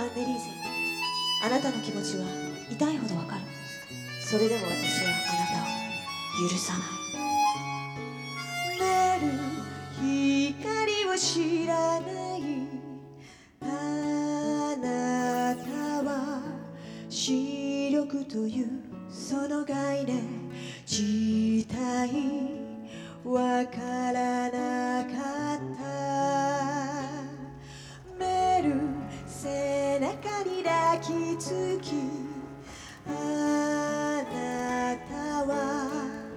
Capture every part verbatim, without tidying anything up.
アンネリーゼ、あなたの気持ちは痛いほどわかる。それでも私はあなたを許さない。出る光を知らないあなたは視力というその概念自体わからなかった。メル背中に抱きつきあなたは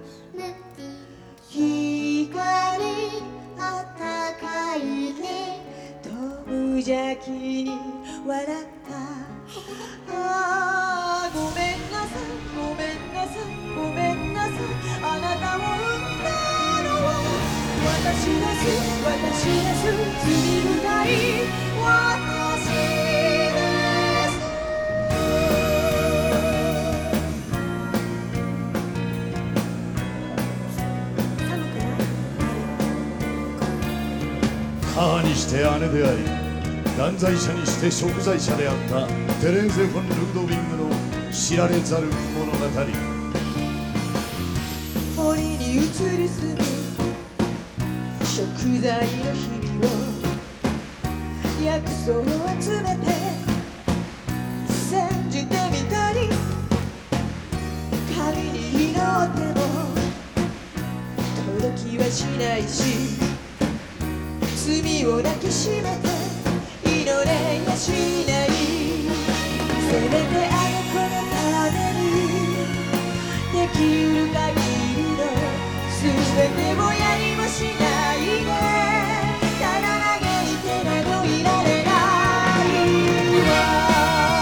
光あったかいねと無邪気に笑った。ああごめんなさいごめんなさいごめんなさい、あなたを産んだのは私です私です罪深い私です。寒くない？ 母にして姉であり断罪者にして贖罪者であったテレーゼ・フォン・ルードヴィングの知られざる物語。 堀に移り住む食材の日々を薬草を集めて煎じてみたり神に祈っても届きはしないし罪を抱きしめて祈れやしない。せめてあの子のためにできる限りの全てをやりもしないでただ嘆いてなどいられないわ。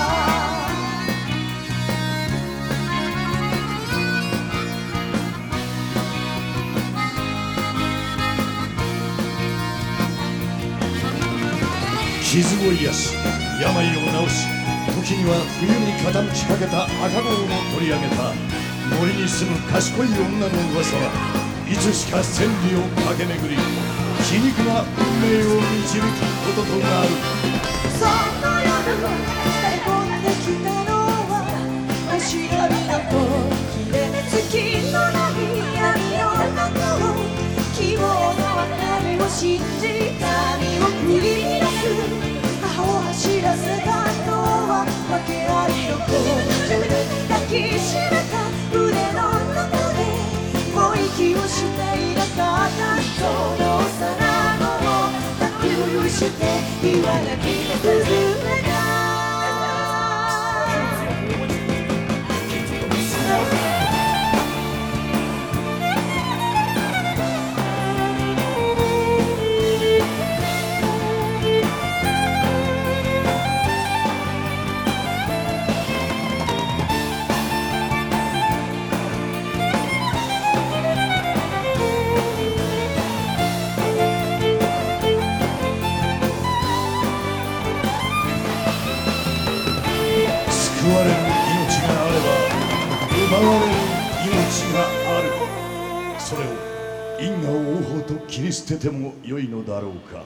傷を癒し病を治し時には冬に傾きかけた赤子をも取り上げた森に住む賢い女の噂はいつしか千里を駆け巡り皮肉な運命を導くこととなる。 その夜垂れ込んできたのはお忍びの子決め月のない闇の中を希望の明かりを信じ髪を振り出す母を走らせたのは訳ありの子抱きしめた腕の中でもう息をしていなかったその幼子を抱きして言わなきゃ続めた。 救われる命があれば奪われる命がある。それを因果応報と切り捨ててもよいのだろうか。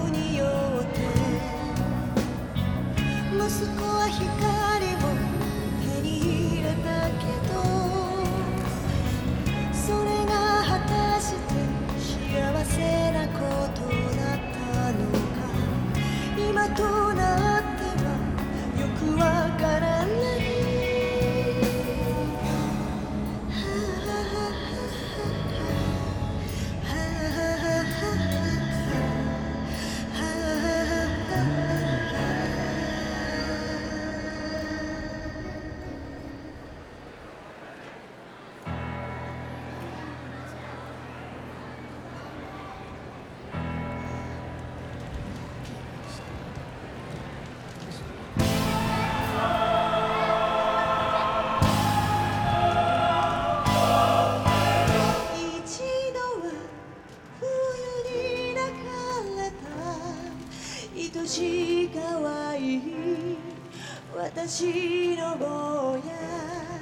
息子は光をしの坊や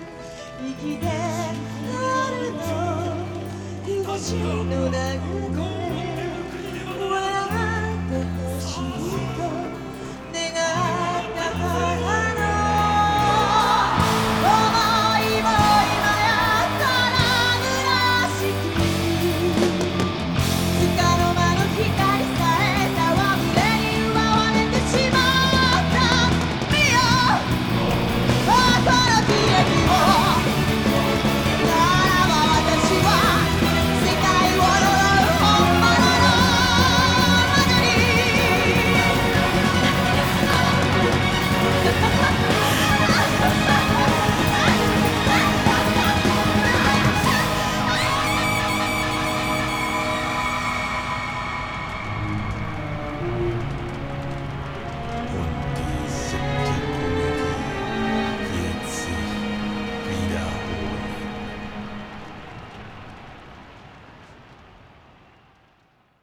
生きて春の東の長野